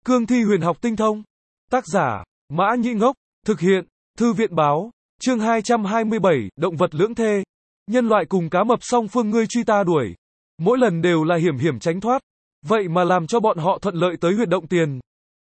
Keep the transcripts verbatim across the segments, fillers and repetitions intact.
Cương thi huyền học tinh thông. Tác giả, Mã Nhĩ Ngốc. Thực hiện, Thư viện báo. Chương hai trăm hai mươi bảy, động vật lưỡng thê. Nhân loại cùng cá mập song phương ngươi truy ta đuổi. Mỗi lần đều là hiểm hiểm tránh thoát. Vậy mà làm cho bọn họ thuận lợi tới huyệt động tiền.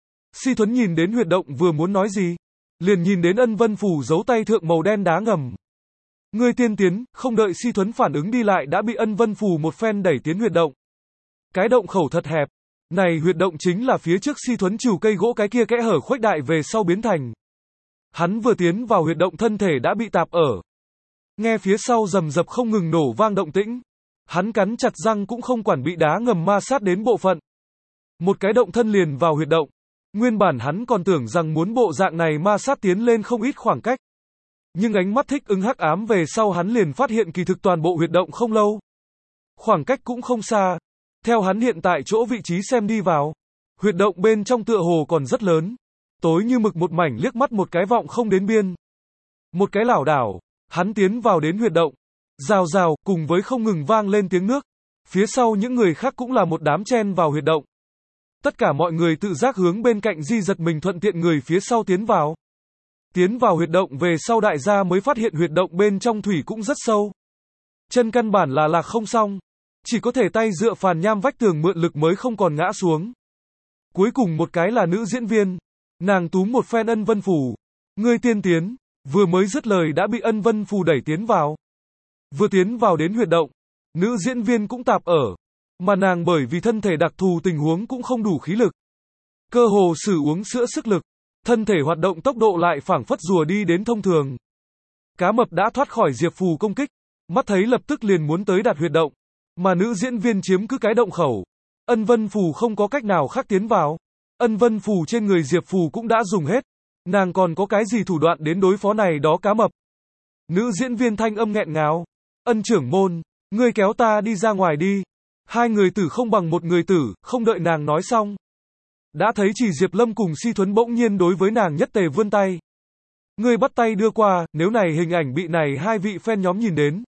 Si Thuấn nhìn đến huyệt động vừa muốn nói gì. Liền nhìn đến Ân Vân Phù giấu tay thượng màu đen đá ngầm. Ngươi tiên tiến, không đợi Si Thuấn phản ứng đi lại đã bị Ân Vân Phù một phen đẩy tiến huyệt động. Cái động khẩu thật hẹp. Này huyệt động chính là phía trước Si Thuấn trừ cây gỗ cái kia kẽ hở khuếch đại về sau biến thành. Hắn vừa tiến vào huyệt động thân thể đã bị tạp ở. Nghe phía sau rầm rập không ngừng nổ vang động tĩnh. Hắn cắn chặt răng cũng không quản bị đá ngầm ma sát đến bộ phận. Một cái động thân liền vào huyệt động. Nguyên bản hắn còn tưởng rằng muốn bộ dạng này ma sát tiến lên không ít khoảng cách. Nhưng ánh mắt thích ứng hắc ám về sau hắn liền phát hiện kỳ thực toàn bộ huyệt động không lâu. Khoảng cách cũng không xa. Theo hắn hiện tại chỗ vị trí xem đi vào. Huyệt động bên trong tựa hồ còn rất lớn. Tối như mực một mảnh liếc mắt một cái vọng không đến biên. Một cái lảo đảo, hắn tiến vào đến huyệt động. Rào rào, cùng với không ngừng vang lên tiếng nước. Phía sau những người khác cũng là một đám chen vào huyệt động. Tất cả mọi người tự giác hướng bên cạnh di giật mình thuận tiện người phía sau tiến vào. Tiến vào huyệt động về sau đại gia mới phát hiện huyệt động bên trong thủy cũng rất sâu. Chân căn bản là lạc không xong. Chỉ có thể tay dựa phàn nham vách tường mượn lực mới không còn ngã xuống. Cuối cùng một cái là nữ diễn viên. Nàng túm một phen Ân Vân Phù. Ngươi tiên tiến. Vừa mới dứt lời đã bị Ân Vân Phù đẩy tiến vào. Vừa tiến vào đến huyệt động. Nữ diễn viên cũng tạp ở. Mà nàng bởi vì thân thể đặc thù tình huống cũng không đủ khí lực. Cơ hồ sử uống sữa sức lực. Thân thể hoạt động tốc độ lại phảng phất rùa đi đến thông thường. Cá mập đã thoát khỏi Diệp Phù công kích. Mắt thấy lập tức liền muốn tới đạt huyệt động. Mà nữ diễn viên chiếm cứ cái động khẩu. Ân Vân Phù không có cách nào khác tiến vào. Ân Vân Phù trên người Diệp Phù cũng đã dùng hết. Nàng còn có cái gì thủ đoạn đến đối phó này đó cá mập. Nữ diễn viên thanh âm nghẹn ngào. Ân trưởng môn, ngươi kéo ta đi ra ngoài đi. Hai người tử không bằng một người tử, không đợi nàng nói xong. Đã thấy chỉ Diệp Lâm cùng Si Thuấn bỗng nhiên đối với nàng nhất tề vươn tay. Ngươi bắt tay đưa qua, nếu này hình ảnh bị này hai vị fan nhóm nhìn đến.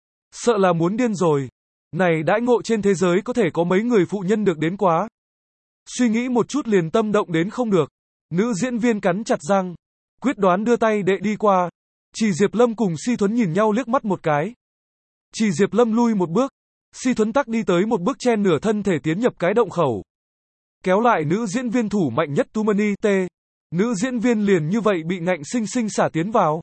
Sợ là muốn điên rồi. Này đãi ngộ trên thế giới có thể có mấy người phụ nhân được đến quá. Suy nghĩ một chút liền tâm động đến không được. Nữ diễn viên cắn chặt răng. Quyết đoán đưa tay đệ đi qua. Chỉ Diệp Lâm cùng Si Thuấn nhìn nhau liếc mắt một cái. Chỉ Diệp Lâm lui một bước. Si Thuấn tắc đi tới một bước chen nửa thân thể tiến nhập cái động khẩu. Kéo lại nữ diễn viên thủ mạnh nhất Tumani T. Nữ diễn viên liền như vậy bị ngạnh sinh sinh xả tiến vào.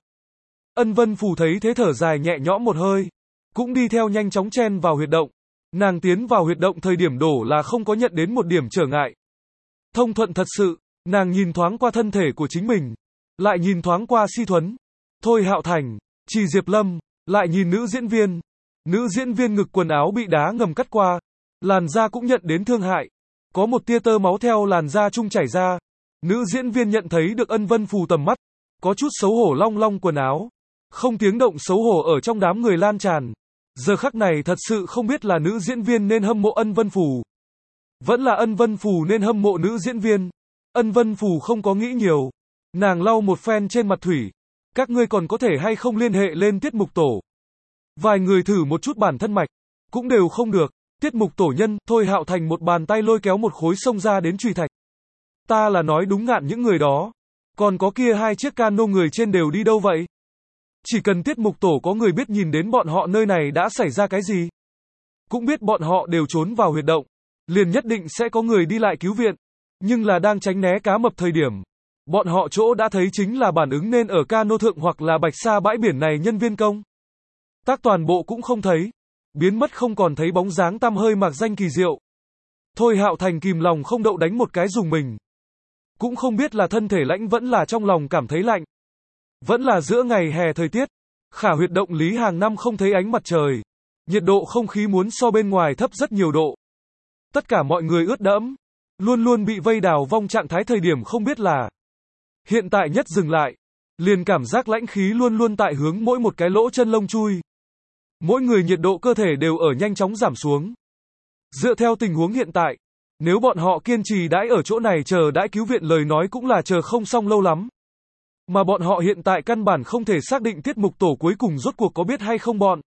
Ân Vân Phù thấy thế thở dài nhẹ nhõm một hơi. Cũng đi theo nhanh chóng chen vào huyệt động. Nàng tiến vào huyệt động thời điểm đổ là không có nhận đến một điểm trở ngại. Thông thuận thật sự, nàng nhìn thoáng qua thân thể của chính mình. Lại nhìn thoáng qua Si Thuấn. Thôi Hạo Thành, Chỉ Diệp Lâm, lại nhìn nữ diễn viên. Nữ diễn viên ngực quần áo bị đá ngầm cắt qua. Làn da cũng nhận đến thương hại. Có một tia tơ máu theo làn da trung chảy ra. Nữ diễn viên nhận thấy được Ân Vân Phù tầm mắt. Có chút xấu hổ long long quần áo. Không tiếng động xấu hổ ở trong đám người lan tràn. Giờ khắc này thật sự không biết là nữ diễn viên nên hâm mộ Ân Vân Phù. Vẫn là Ân Vân Phù nên hâm mộ nữ diễn viên. Ân Vân Phù không có nghĩ nhiều. Nàng lau một phen trên mặt thủy. Các ngươi còn có thể hay không liên hệ lên tiết mục tổ. Vài người thử một chút bản thân mạch. Cũng đều không được. Tiết mục tổ nhân, Thôi Hạo Thành một bàn tay lôi kéo một khối sông ra đến truy thạch. Ta là nói đúng ngạn những người đó. Còn có kia hai chiếc cano người trên đều đi đâu vậy? Chỉ cần tiết mục tổ có người biết nhìn đến bọn họ nơi này đã xảy ra cái gì. Cũng biết bọn họ đều trốn vào huyệt động. Liền nhất định sẽ có người đi lại cứu viện. Nhưng là đang tránh né cá mập thời điểm. Bọn họ chỗ đã thấy chính là bản ứng nên ở cano thượng hoặc là bạch sa bãi biển này nhân viên công. Tác toàn bộ cũng không thấy. Biến mất không còn thấy bóng dáng tăm hơi mạc danh kỳ diệu. Thôi Hạo Thành kìm lòng không đậu đánh một cái dùng mình. Cũng không biết là thân thể lãnh vẫn là trong lòng cảm thấy lạnh. Vẫn là giữa ngày hè thời tiết. Khả huyệt động lý hàng năm không thấy ánh mặt trời. Nhiệt độ không khí muốn so bên ngoài thấp rất nhiều độ. Tất cả mọi người ướt đẫm. Luôn luôn bị vây đào vong trạng thái thời điểm không biết là. Hiện tại nhất dừng lại. Liền cảm giác lãnh khí luôn luôn tại hướng mỗi một cái lỗ chân lông chui. Mỗi người nhiệt độ cơ thể đều ở nhanh chóng giảm xuống. Dựa theo tình huống hiện tại. Nếu bọn họ kiên trì đãi ở chỗ này chờ đãi cứu viện lời nói cũng là chờ không xong lâu lắm. Mà bọn họ hiện tại căn bản không thể xác định tiết mục tổ cuối cùng rốt cuộc có biết hay không bọn.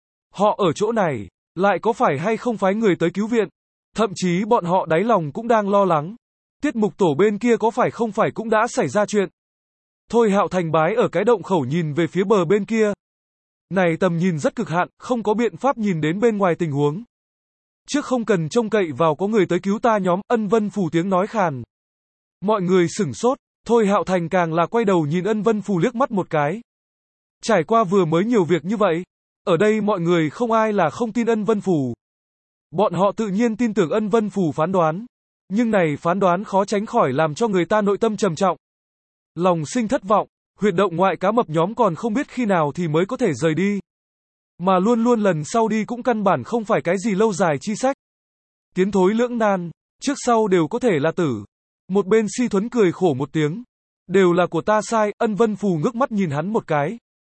Họ ở chỗ này, lại có phải hay không phái người tới cứu viện. Thậm chí bọn họ đáy lòng cũng đang lo lắng. Tiết mục tổ bên kia có phải không phải cũng đã xảy ra chuyện. Thôi Hạo Thành bái ở cái động khẩu nhìn về phía bờ bên kia. Này tầm nhìn rất cực hạn, không có biện pháp nhìn đến bên ngoài tình huống. Trước không cần trông cậy vào có người tới cứu ta nhóm, Ân Vân Phù tiếng nói khàn. Mọi người sửng sốt, Thôi Hạo Thành càng là quay đầu nhìn Ân Vân Phù liếc mắt một cái. Trải qua vừa mới nhiều việc như vậy, ở đây mọi người không ai là không tin Ân Vân Phù. Bọn họ tự nhiên tin tưởng Ân Vân Phù phán đoán. Nhưng này phán đoán khó tránh khỏi làm cho người ta nội tâm trầm trọng. Lòng sinh thất vọng, huyệt động ngoại cá mập nhóm còn không biết khi nào thì mới có thể rời đi. Mà luôn luôn lần sau đi cũng căn bản không phải cái gì lâu dài chi sách. Tiến thối lưỡng nan, trước sau đều có thể là tử. Một bên Si Thuấn cười khổ một tiếng. Đều là của ta sai, Ân Vân Phù ngước mắt nhìn hắn một cái.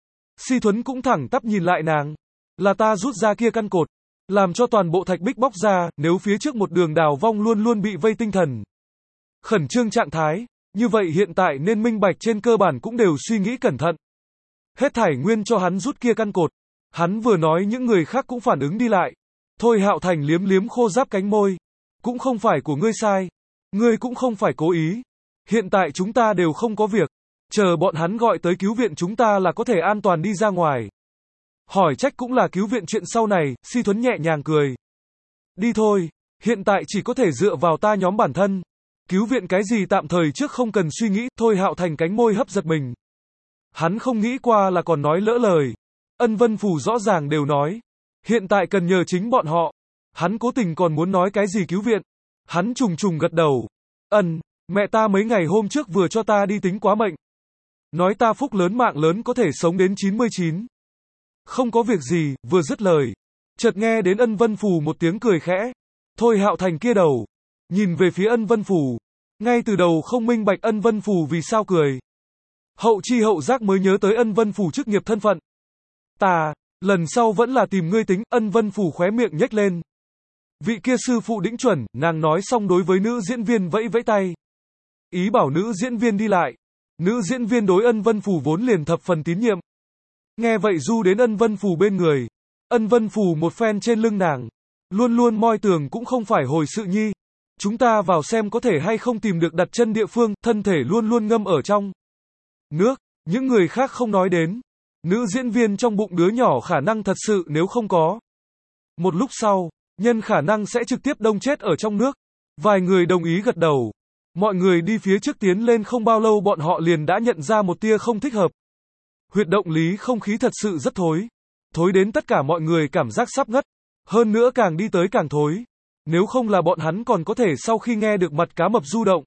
Si Thuấn cũng thẳng tắp nhìn lại nàng. Là ta rút ra kia căn cột. Làm cho toàn bộ thạch bích bóc ra, nếu phía trước một đường đào vong luôn luôn bị vây tinh thần. Khẩn trương trạng thái, như vậy hiện tại nên minh bạch trên cơ bản cũng đều suy nghĩ cẩn thận. Hết thảy nguyên cho hắn rút kia căn cột. Hắn vừa nói những người khác cũng phản ứng đi lại. Thôi Hạo Thành liếm liếm khô ráp cánh môi. Cũng không phải của ngươi sai. Ngươi cũng không phải cố ý. Hiện tại chúng ta đều không có việc. Chờ bọn hắn gọi tới cứu viện chúng ta là có thể an toàn đi ra ngoài. Hỏi trách cũng là cứu viện chuyện sau này, Si Thuấn nhẹ nhàng cười. Đi thôi, hiện tại chỉ có thể dựa vào ta nhóm bản thân. Cứu viện cái gì tạm thời trước không cần suy nghĩ, Thôi Hạo Thành cánh môi hấp giật mình. Hắn không nghĩ qua là còn nói lỡ lời. Ân Vân Phù rõ ràng đều nói. Hiện tại cần nhờ chính bọn họ. Hắn cố tình còn muốn nói cái gì cứu viện. Hắn trùng trùng gật đầu. Ân, mẹ ta mấy ngày hôm trước vừa cho ta đi tính quá mệnh. Nói ta phúc lớn mạng lớn có thể sống đến chín mươi chín. Không có việc gì, vừa dứt lời. Chợt nghe đến Ân Vân Phù một tiếng cười khẽ. Thôi Hạo Thành kia đầu. Nhìn về phía Ân Vân Phù. Ngay từ đầu không minh bạch Ân Vân Phù vì sao cười. Hậu chi hậu giác mới nhớ tới Ân Vân Phù chức nghiệp thân phận. Ta, lần sau vẫn là tìm ngươi tính, Ân Vân Phù khóe miệng nhếch lên. Vị kia sư phụ đĩnh chuẩn, nàng nói xong đối với nữ diễn viên vẫy vẫy tay. Ý bảo nữ diễn viên đi lại. Nữ diễn viên đối Ân Vân Phù vốn liền thập phần tín nhiệm. Nghe vậy du đến Ân Vân Phù bên người. Ân Vân Phù một phen trên lưng nàng. Luôn luôn moi tường cũng không phải hồi sự nhi. Chúng ta vào xem có thể hay không tìm được đặt chân địa phương, thân thể luôn luôn ngâm ở trong nước. Những người khác không nói đến. Nữ diễn viên trong bụng đứa nhỏ khả năng thật sự nếu không có. Một lúc sau, nhân khả năng sẽ trực tiếp đông chết ở trong nước. Vài người đồng ý gật đầu. Mọi người đi phía trước tiến lên không bao lâu bọn họ liền đã nhận ra một tia không thích hợp. Huyệt động lý không khí thật sự rất thối. Thối đến tất cả mọi người cảm giác sắp ngất. Hơn nữa càng đi tới càng thối. Nếu không là bọn hắn còn có thể sau khi nghe được mặt cá mập du động.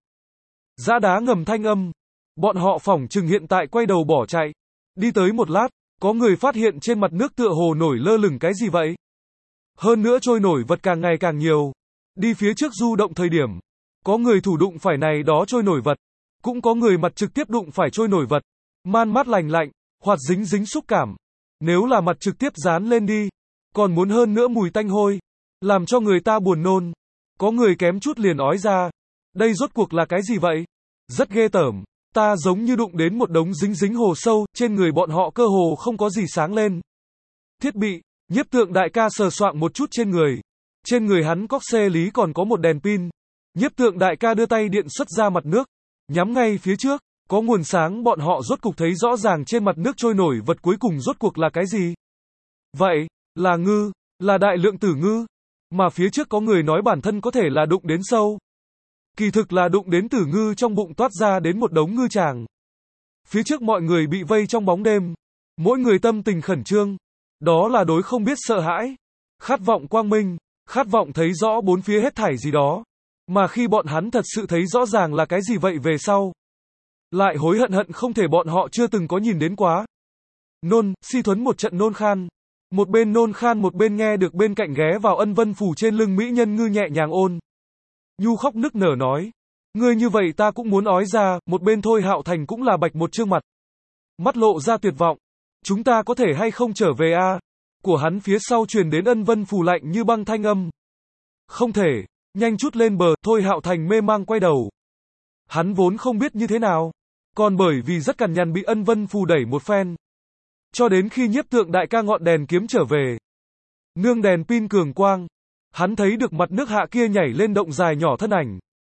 Giã đá ngầm thanh âm. Bọn họ phỏng chừng hiện tại quay đầu bỏ chạy. Đi tới một lát, có người phát hiện trên mặt nước tựa hồ nổi lơ lửng cái gì vậy? Hơn nữa trôi nổi vật càng ngày càng nhiều. Đi phía trước du động thời điểm. Có người thủ đụng phải này đó trôi nổi vật. Cũng có người mặt trực tiếp đụng phải trôi nổi vật. Man mát lành lạnh, hoặc dính dính xúc cảm. Nếu là mặt trực tiếp dán lên đi. Còn muốn hơn nữa mùi tanh hôi. Làm cho người ta buồn nôn. Có người kém chút liền ói ra. Đây rốt cuộc là cái gì vậy? Rất ghê tởm. Ta giống như đụng đến một đống dính dính hồ sâu, trên người bọn họ cơ hồ không có gì sáng lên. Thiết bị, nhiếp tượng đại ca sờ soạng một chút trên người. Trên người hắn cóc xe lý còn có một đèn pin. Nhiếp tượng đại ca đưa tay điện xuất ra mặt nước. Nhắm ngay phía trước, có nguồn sáng bọn họ rốt cục thấy rõ ràng trên mặt nước trôi nổi vật cuối cùng rốt cuộc là cái gì. Vậy, là ngư, là đại lượng tử ngư. Mà phía trước có người nói bản thân có thể là đụng đến sâu. Kỳ thực là đụng đến tử ngư trong bụng toát ra đến một đống ngư tràng. Phía trước mọi người bị vây trong bóng đêm. Mỗi người tâm tình khẩn trương. Đó là đối không biết sợ hãi. Khát vọng quang minh. Khát vọng thấy rõ bốn phía hết thảy gì đó. Mà khi bọn hắn thật sự thấy rõ ràng là cái gì vậy về sau. Lại hối hận hận không thể bọn họ chưa từng có nhìn đến quá. Nôn, Si Thuấn một trận nôn khan. Một bên nôn khan một bên nghe được bên cạnh ghé vào Ân Vân Phù trên lưng mỹ nhân ngư nhẹ nhàng ôn. Nhu khóc nức nở nói. Ngươi như vậy ta cũng muốn ói ra, một bên Thôi Hạo Thành cũng là bạch một trương mặt. Mắt lộ ra tuyệt vọng. Chúng ta có thể hay không trở về a? À? Của hắn phía sau truyền đến Ân Vân Phù lạnh như băng thanh âm. Không thể, nhanh chút lên bờ, Thôi Hạo Thành mê mang quay đầu. Hắn vốn không biết như thế nào. Còn bởi vì rất cằn nhằn bị Ân Vân Phù đẩy một phen. Cho đến khi nhiếp tượng đại ca ngọn đèn kiếm trở về. Nương đèn pin cường quang. Hắn thấy được mặt nước hạ kia nhảy lên động dài nhỏ thân ảnh.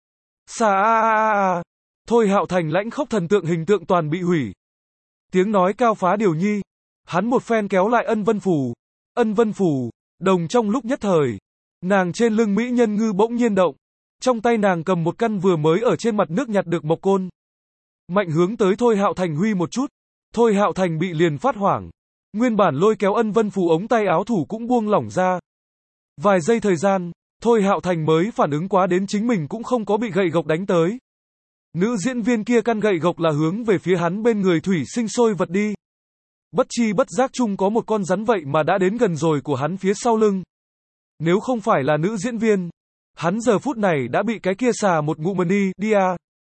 Xà a a a a. Thôi Hạo Thành lãnh khốc thần tượng hình tượng toàn bị hủy. Tiếng nói cao phá điều nhi. Hắn một phen kéo lại Ân Vân Phù. Ân Vân Phù, đồng trong lúc nhất thời. Nàng trên lưng mỹ nhân ngư bỗng nhiên động. Trong tay nàng cầm một căn vừa mới ở trên mặt nước nhặt được mộc côn. Mạnh hướng tới Thôi Hạo Thành huy một chút. Thôi Hạo Thành bị liền phát hoảng. Nguyên bản lôi kéo Ân Vân Phù ống tay áo thủ cũng buông lỏng ra. Vài giây thời gian, Thôi Hạo Thành mới phản ứng quá đến chính mình cũng không có bị gậy gộc đánh tới. Nữ diễn viên kia căn gậy gộc là hướng về phía hắn bên người thủy sinh sôi vật đi. Bất chi bất giác chung có một con rắn vậy mà đã đến gần rồi của hắn phía sau lưng. Nếu không phải là nữ diễn viên, hắn giờ phút này đã bị cái kia xà một ngụm đi, đi à.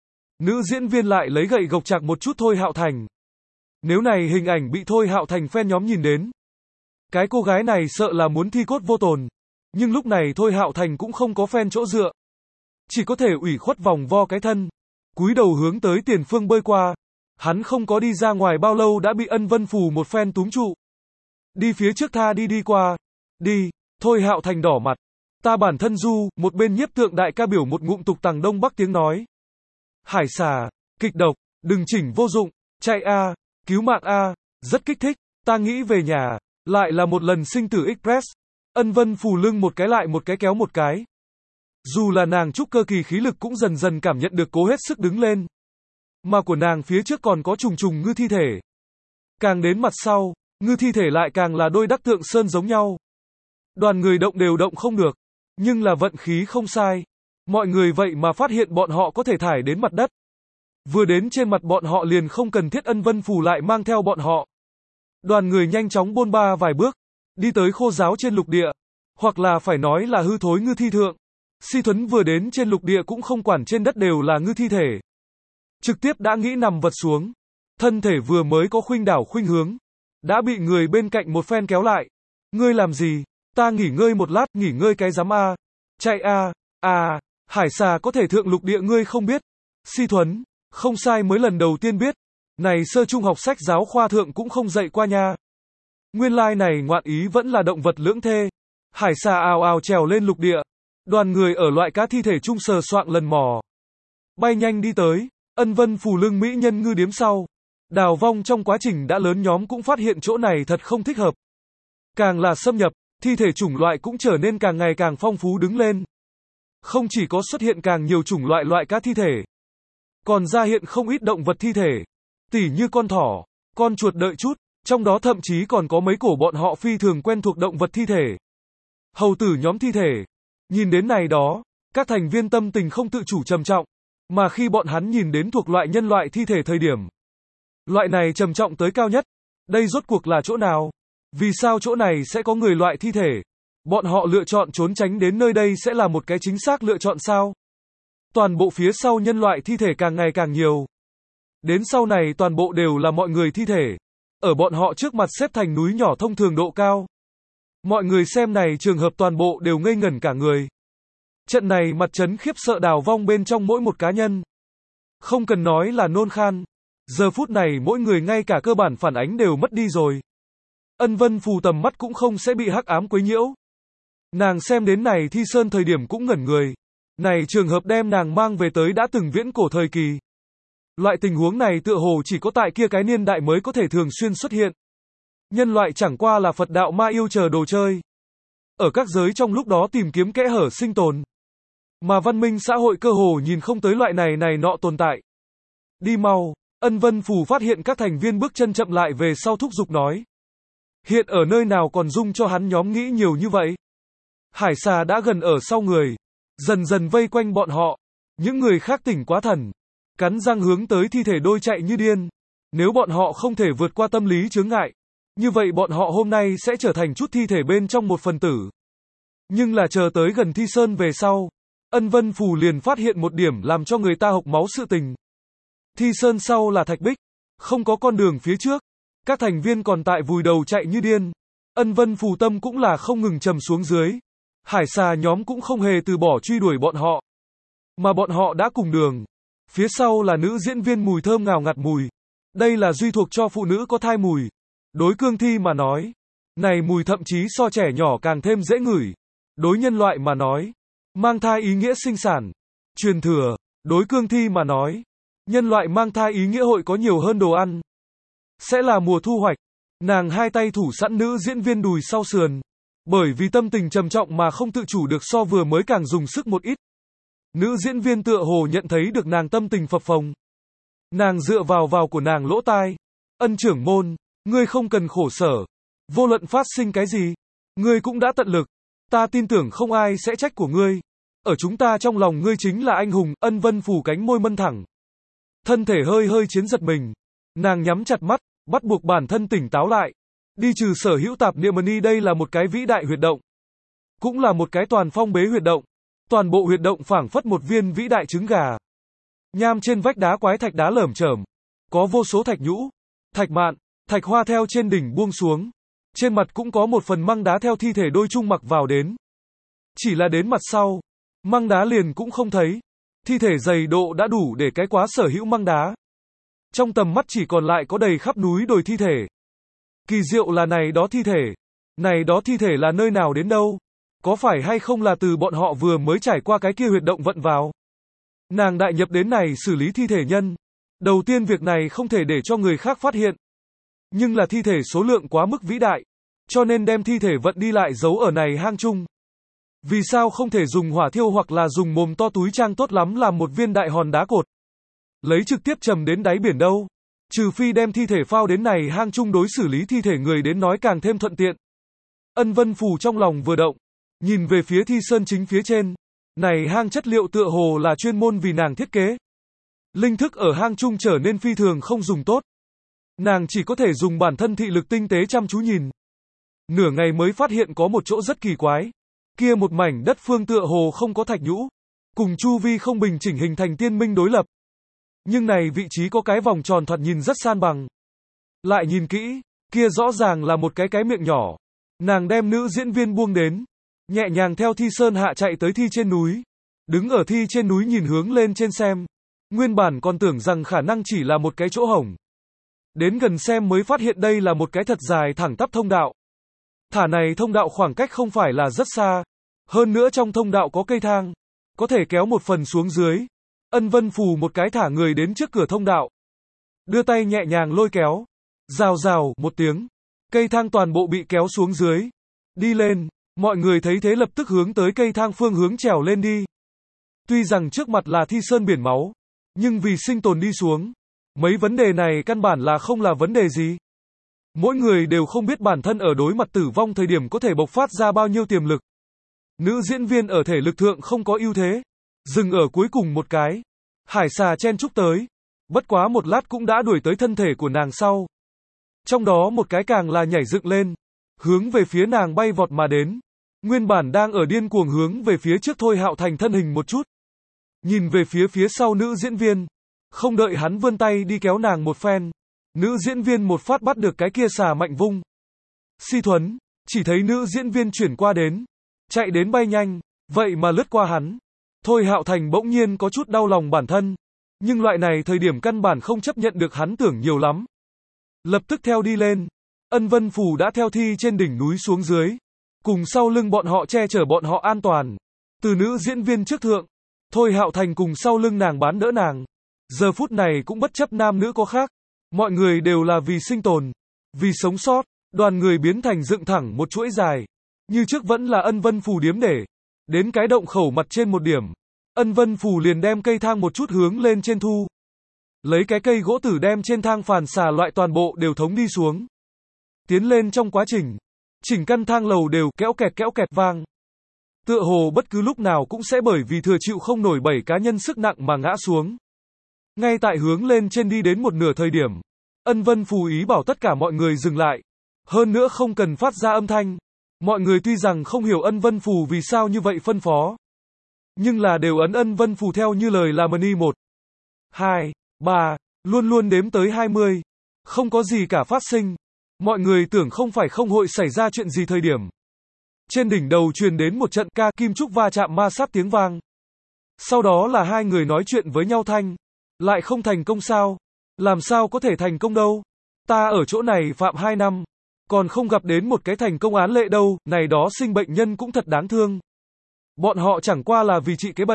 Nữ diễn viên lại lấy gậy gộc chạc một chút Thôi Hạo Thành. Nếu này hình ảnh bị Thôi Hạo Thành fan nhóm nhìn đến, cái cô gái này sợ là muốn thi cốt vô tồn. Nhưng lúc này Thôi Hạo Thành cũng không có fan chỗ dựa. Chỉ có thể ủy khuất vòng vo cái thân. Cúi đầu hướng tới tiền phương bơi qua. Hắn không có đi ra ngoài bao lâu đã bị Ân Vân Phù một phen túm trụ. Đi phía trước tha đi đi qua. Đi, Thôi Hạo Thành đỏ mặt. Ta bản thân du, một bên nhiếp tượng đại ca biểu một ngụm tục tằng đông bắc tiếng nói. Hải xà, kịch độc, đừng chỉnh vô dụng, chạy a, cứu mạng a, rất kích thích, ta nghĩ về nhà, lại là một lần sinh tử express. Ân Vân Phù lưng một cái lại một cái kéo một cái. Dù là nàng trúc cơ kỳ khí lực cũng dần dần cảm nhận được cố hết sức đứng lên. Mà của nàng phía trước còn có trùng trùng ngư thi thể. Càng đến mặt sau, ngư thi thể lại càng là đôi đắc tượng sơn giống nhau. Đoàn người động đều động không được. Nhưng là vận khí không sai. Mọi người vậy mà phát hiện bọn họ có thể thải đến mặt đất. Vừa đến trên mặt bọn họ liền không cần thiết Ân Vân Phù lại mang theo bọn họ. Đoàn người nhanh chóng bôn ba vài bước. Đi tới khô giáo trên lục địa. Hoặc là phải nói là hư thối ngư thi thượng. Si Thuấn vừa đến trên lục địa cũng không quản trên đất đều là ngư thi thể. Trực tiếp đã nghĩ nằm vật xuống. Thân thể vừa mới có khuynh đảo khuynh hướng. Đã bị người bên cạnh một phen kéo lại. Ngươi làm gì? Ta nghỉ ngơi một lát, nghỉ ngơi cái giám a. Chạy a, à, hải xà có thể thượng lục địa ngươi không biết. Si Thuấn, không sai mới lần đầu tiên biết. Này sơ trung học sách giáo khoa thượng cũng không dạy qua nha. Nguyên lai like này ngoạn ý vẫn là động vật lưỡng thê. Hải xà ào ào trèo lên lục địa. Đoàn người ở loại cá thi thể chung sờ soạng lần mò. Bay nhanh đi tới, Ân Vân Phù lưng mỹ nhân ngư điếm sau. Đào vong trong quá trình đã lớn nhóm cũng phát hiện chỗ này thật không thích hợp. Càng là xâm nhập, thi thể chủng loại cũng trở nên càng ngày càng phong phú đứng lên. Không chỉ có xuất hiện càng nhiều chủng loại loại cá thi thể, còn ra hiện không ít động vật thi thể. Tỉ như con thỏ, con chuột đợi chút, trong đó thậm chí còn có mấy cổ bọn họ phi thường quen thuộc động vật thi thể. Hầu tử nhóm thi thể. Nhìn đến này đó, các thành viên tâm tình không tự chủ trầm trọng, mà khi bọn hắn nhìn đến thuộc loại nhân loại thi thể thời điểm, loại này trầm trọng tới cao nhất. Đây rốt cuộc là chỗ nào? Vì sao chỗ này sẽ có người loại thi thể? Bọn họ lựa chọn trốn tránh đến nơi đây sẽ là một cái chính xác lựa chọn sao? Toàn bộ phía sau nhân loại thi thể càng ngày càng nhiều. Đến sau này toàn bộ đều là mọi người thi thể. Ở bọn họ trước mặt xếp thành núi nhỏ thông thường độ cao. Mọi người xem này trường hợp toàn bộ đều ngây ngẩn cả người. Trận này mặt trấn khiếp sợ đào vong bên trong mỗi một cá nhân. Không cần nói là nôn khan. Giờ phút này mỗi người ngay cả cơ bản phản ánh đều mất đi rồi. Ân Vân Phù tầm mắt cũng không sẽ bị hắc ám quấy nhiễu. Nàng xem đến này thi sơn thời điểm cũng ngẩn người. Này trường hợp đem nàng mang về tới đã từng viễn cổ thời kỳ. Loại tình huống này tựa hồ chỉ có tại kia cái niên đại mới có thể thường xuyên xuất hiện. Nhân loại chẳng qua là Phật đạo ma yêu chờ đồ chơi. Ở các giới trong lúc đó tìm kiếm kẽ hở sinh tồn. Mà văn minh xã hội cơ hồ nhìn không tới loại này này nọ tồn tại. Đi mau, Ân Vân Phù phát hiện các thành viên bước chân chậm lại về sau thúc giục nói. Hiện ở nơi nào còn dung cho hắn nhóm nghĩ nhiều như vậy. Hải xà đã gần ở sau người. Dần dần vây quanh bọn họ. Những người khác tỉnh quá thần. Cắn răng hướng tới thi thể đôi chạy như điên. Nếu bọn họ không thể vượt qua tâm lý chướng ngại. Như vậy bọn họ hôm nay sẽ trở thành chút thi thể bên trong một phần tử. Nhưng là chờ tới gần thi sơn về sau. Ân Vân Phù liền phát hiện một điểm làm cho người ta hộc máu sự tình. Thi sơn sau là thạch bích. Không có con đường phía trước. Các thành viên còn tại vùi đầu chạy như điên. Ân Vân Phù tâm cũng là không ngừng trầm xuống dưới. Hải xà nhóm cũng không hề từ bỏ truy đuổi bọn họ. Mà bọn họ đã cùng đường. Phía sau là nữ diễn viên mùi thơm ngào ngạt mùi. Đây là duy thuộc cho phụ nữ có thai mùi. Đối cương thi mà nói. Này mùi thậm chí so trẻ nhỏ càng thêm dễ ngửi. Đối nhân loại mà nói. Mang thai ý nghĩa sinh sản. Truyền thừa. Đối cương thi mà nói, nhân loại mang thai ý nghĩa hội có nhiều hơn đồ ăn. Sẽ là mùa thu hoạch. Nàng hai tay thủ sẵn nữ diễn viên đùi sau sườn. Bởi vì tâm tình trầm trọng mà không tự chủ được so vừa mới càng dùng sức một ít. Nữ diễn viên tựa hồ nhận thấy được nàng tâm tình phập phồng. Nàng dựa vào vào của nàng lỗ tai. Ân trưởng môn, ngươi không cần khổ sở. Vô luận phát sinh cái gì, ngươi cũng đã tận lực. Ta tin tưởng không ai sẽ trách của ngươi. Ở chúng ta trong lòng ngươi chính là anh hùng. Ân Vân phủ cánh môi mân thẳng. Thân thể hơi hơi chiến giật mình. Nàng nhắm chặt mắt, bắt buộc bản thân tỉnh táo lại. Đi trừ sở hữu tạp niệm mani, đây là một cái vĩ đại huyệt động. Cũng là một cái toàn phong bế huyệt động. Toàn bộ huyệt động phảng phất một viên vĩ đại trứng gà. Nham trên vách đá quái thạch đá lởm chởm. Có vô số thạch nhũ, thạch mạn, thạch hoa theo trên đỉnh buông xuống. Trên mặt cũng có một phần măng đá theo thi thể đôi chung mặc vào đến. Chỉ là đến mặt sau, măng đá liền cũng không thấy. Thi thể dày độ đã đủ để cái quá sở hữu măng đá. Trong tầm mắt chỉ còn lại có đầy khắp núi đồi thi thể. Kỳ diệu là này đó thi thể. Này đó thi thể là nơi nào đến đâu? Có phải hay không là từ bọn họ vừa mới trải qua cái kia huyệt động vận vào? Nàng đại nhập đến này xử lý thi thể nhân. Đầu tiên việc này không thể để cho người khác phát hiện. Nhưng là thi thể số lượng quá mức vĩ đại. Cho nên đem thi thể vận đi lại giấu ở này hang chung. Vì sao không thể dùng hỏa thiêu hoặc là dùng mồm to túi trang tốt lắm làm một viên đại hòn đá cột? Lấy trực tiếp trầm đến đáy biển đâu? Trừ phi đem thi thể phao đến này hang chung đối xử lý thi thể người đến nói càng thêm thuận tiện. Ân Vân Phù trong lòng vừa động. Nhìn về phía thi sơn chính phía trên. Này hang chất liệu tựa hồ là chuyên môn vì nàng thiết kế. Linh thức ở hang chung trở nên phi thường không dùng tốt. Nàng chỉ có thể dùng bản thân thị lực tinh tế chăm chú nhìn. Nửa ngày mới phát hiện có một chỗ rất kỳ quái. Kia một mảnh đất phương tựa hồ không có thạch nhũ. Cùng chu vi không bình chỉnh hình thành tiên minh đối lập. Nhưng này vị trí có cái vòng tròn thoạt nhìn rất san bằng. Lại nhìn kỹ, kia rõ ràng là một cái cái miệng nhỏ. Nàng đem nữ diễn viên buông đến. Nhẹ nhàng theo thi sơn hạ chạy tới thi trên núi. Đứng ở thi trên núi nhìn hướng lên trên xem. Nguyên bản còn tưởng rằng khả năng chỉ là một cái chỗ hổng. Đến gần xem mới phát hiện đây là một cái thật dài thẳng tắp thông đạo. Thả này thông đạo khoảng cách không phải là rất xa. Hơn nữa trong thông đạo có cây thang. Có thể kéo một phần xuống dưới. Ân Vân Phù một cái thả người đến trước cửa thông đạo. Đưa tay nhẹ nhàng lôi kéo. Rào rào, một tiếng. Cây thang toàn bộ bị kéo xuống dưới. Đi lên. Mọi người thấy thế lập tức hướng tới cây thang phương hướng trèo lên đi. Tuy rằng trước mặt là thi sơn biển máu. Nhưng vì sinh tồn đi xuống. Mấy vấn đề này căn bản là không là vấn đề gì. Mỗi người đều không biết bản thân ở đối mặt tử vong thời điểm có thể bộc phát ra bao nhiêu tiềm lực. Nữ diễn viên ở thể lực thượng không có ưu thế. Dừng ở cuối cùng một cái. Hải xà chen chúc tới. Bất quá một lát cũng đã đuổi tới thân thể của nàng sau. Trong đó một cái càng là nhảy dựng lên. Hướng về phía nàng bay vọt mà đến. Nguyên bản đang ở điên cuồng hướng về phía trước Thôi Hạo Thành thân hình một chút. Nhìn về phía phía sau nữ diễn viên. Không đợi hắn vươn tay đi kéo nàng một phen. Nữ diễn viên một phát bắt được cái kia xà mạnh vung. Si thuấn. Chỉ thấy nữ diễn viên chuyển qua đến. Chạy đến bay nhanh. Vậy mà lướt qua hắn. Thôi Hạo Thành bỗng nhiên có chút đau lòng bản thân. Nhưng loại này thời điểm căn bản không chấp nhận được hắn tưởng nhiều lắm. Lập tức theo đi lên. Ân Vân Phù đã theo thi trên đỉnh núi xuống dưới. Cùng sau lưng bọn họ che chở bọn họ an toàn. Từ nữ diễn viên trước thượng. Thôi Hạo Thành cùng sau lưng nàng bán đỡ nàng. Giờ phút này cũng bất chấp nam nữ có khác. Mọi người đều là vì sinh tồn. Vì sống sót. Đoàn người biến thành dựng thẳng một chuỗi dài. Như trước vẫn là Ân Vân Phù điếm để. Đến cái động khẩu mặt trên một điểm. Ân Vân Phù liền đem cây thang một chút hướng lên trên thu. Lấy cái cây gỗ tử đem trên thang phàn xà loại toàn bộ đều thống đi xuống. Tiến lên trong quá trình. Chỉnh căn thang lầu đều kéo kẹt kéo kẹt vang. Tựa hồ bất cứ lúc nào cũng sẽ bởi vì thừa chịu không nổi bảy cá nhân sức nặng mà ngã xuống. Ngay tại hướng lên trên đi đến một nửa thời điểm. Ân Vân Phù ý bảo tất cả mọi người dừng lại. Hơn nữa không cần phát ra âm thanh. Mọi người tuy rằng không hiểu Ân Vân Phù vì sao như vậy phân phó. Nhưng là đều ấn Ân Vân Phù theo như lời là Mani một, hai, ba, luôn luôn đếm tới hai mươi. Không có gì cả phát sinh. Mọi người tưởng không phải không hội xảy ra chuyện gì thời điểm. Trên đỉnh đầu truyền đến một trận ca kim trúc va chạm ma sát tiếng vang. Sau đó là hai người nói chuyện với nhau thanh. Lại không thành công sao? Làm sao có thể thành công đâu? Ta ở chỗ này phạm hai năm. Còn không gặp đến một cái thành công án lệ đâu. Này đó sinh bệnh nhân cũng thật đáng thương. Bọn họ chẳng qua là vì trị cái bệnh.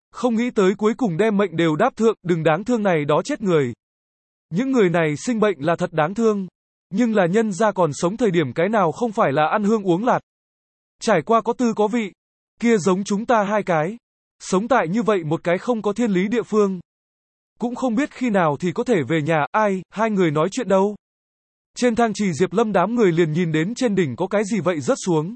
Không nghĩ tới cuối cùng đem mệnh đều đáp thượng, đừng đáng thương này đó chết người. Những người này sinh bệnh là thật đáng thương. Nhưng là nhân ra còn sống thời điểm cái nào không phải là ăn hương uống lạt. Trải qua có tư có vị. Kia giống chúng ta hai cái. Sống tại như vậy một cái không có thiên lý địa phương. Cũng không biết khi nào thì có thể về nhà, ai, hai người nói chuyện đâu. Trên thang trì Diệp Lâm đám người liền nhìn đến trên đỉnh có cái gì vậy rớt xuống.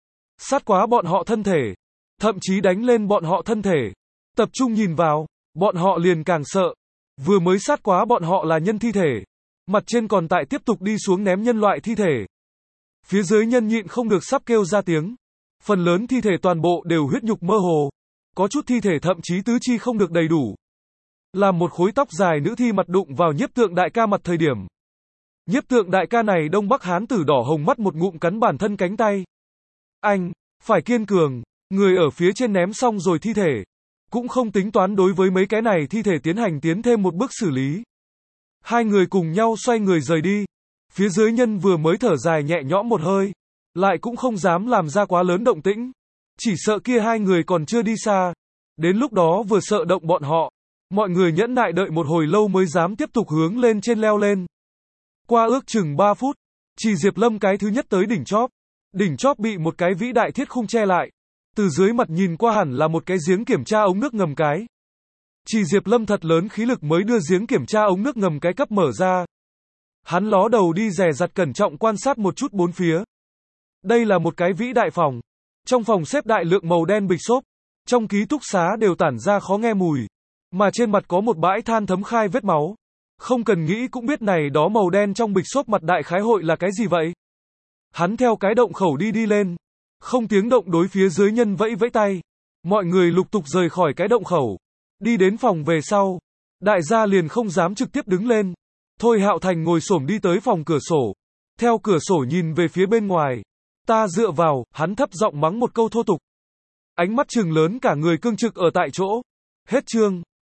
Sát quá bọn họ thân thể. Thậm chí đánh lên bọn họ thân thể. Tập trung nhìn vào, bọn họ liền càng sợ. Vừa mới sát quá bọn họ là nhân thi thể. Mặt trên còn tại tiếp tục đi xuống ném nhân loại thi thể. Phía dưới nhân nhịn không được sắp kêu ra tiếng. Phần lớn thi thể toàn bộ đều huyết nhục mơ hồ. Có chút thi thể thậm chí tứ chi không được đầy đủ. Làm một khối tóc dài nữ thi mặt đụng vào Nhiếp Tượng đại ca mặt thời điểm. Nhiếp Tượng đại ca này Đông Bắc hán tử đỏ hồng mắt một ngụm cắn bản thân cánh tay. Anh, phải kiên cường, người ở phía trên ném xong rồi thi thể. Cũng không tính toán đối với mấy cái này thi thể tiến hành tiến thêm một bước xử lý. Hai người cùng nhau xoay người rời đi. Phía dưới nhân vừa mới thở dài nhẹ nhõm một hơi. Lại cũng không dám làm ra quá lớn động tĩnh. Chỉ sợ kia hai người còn chưa đi xa. Đến lúc đó vừa sợ động bọn họ. Mọi người nhẫn nại đợi một hồi lâu mới dám tiếp tục hướng lên trên leo lên. Qua ước chừng ba phút. Chỉ Diệp Lâm cái thứ nhất tới đỉnh chóp. Đỉnh chóp bị một cái vĩ đại thiết khung che lại. Từ dưới mặt nhìn qua hẳn là một cái giếng kiểm tra ống nước ngầm cái. Chỉ Diệp Lâm thật lớn khí lực mới đưa giếng kiểm tra ống nước ngầm cái cấp mở ra. Hắn ló đầu đi dè dặt cẩn trọng quan sát một chút bốn phía. Đây là một cái vĩ đại phòng. Trong phòng xếp đại lượng màu đen bịch xốp. Trong ký túc xá đều tản ra khó nghe mùi. Mà trên mặt có một bãi than thấm khai vết máu. Không cần nghĩ cũng biết này đó màu đen trong bịch xốp mặt đại khái hội là cái gì vậy. Hắn theo cái động khẩu đi đi lên. Không tiếng động đối phía dưới nhân vẫy vẫy tay. Mọi người lục tục rời khỏi cái động khẩu. Đi đến phòng về sau. Đại gia liền không dám trực tiếp đứng lên. Thôi Hạo Thành ngồi xổm đi tới phòng cửa sổ. Theo cửa sổ nhìn về phía bên ngoài. Ta dựa vào, hắn thấp giọng mắng một câu thô tục. Ánh mắt trừng lớn cả người cương trực ở tại chỗ. Hết chương.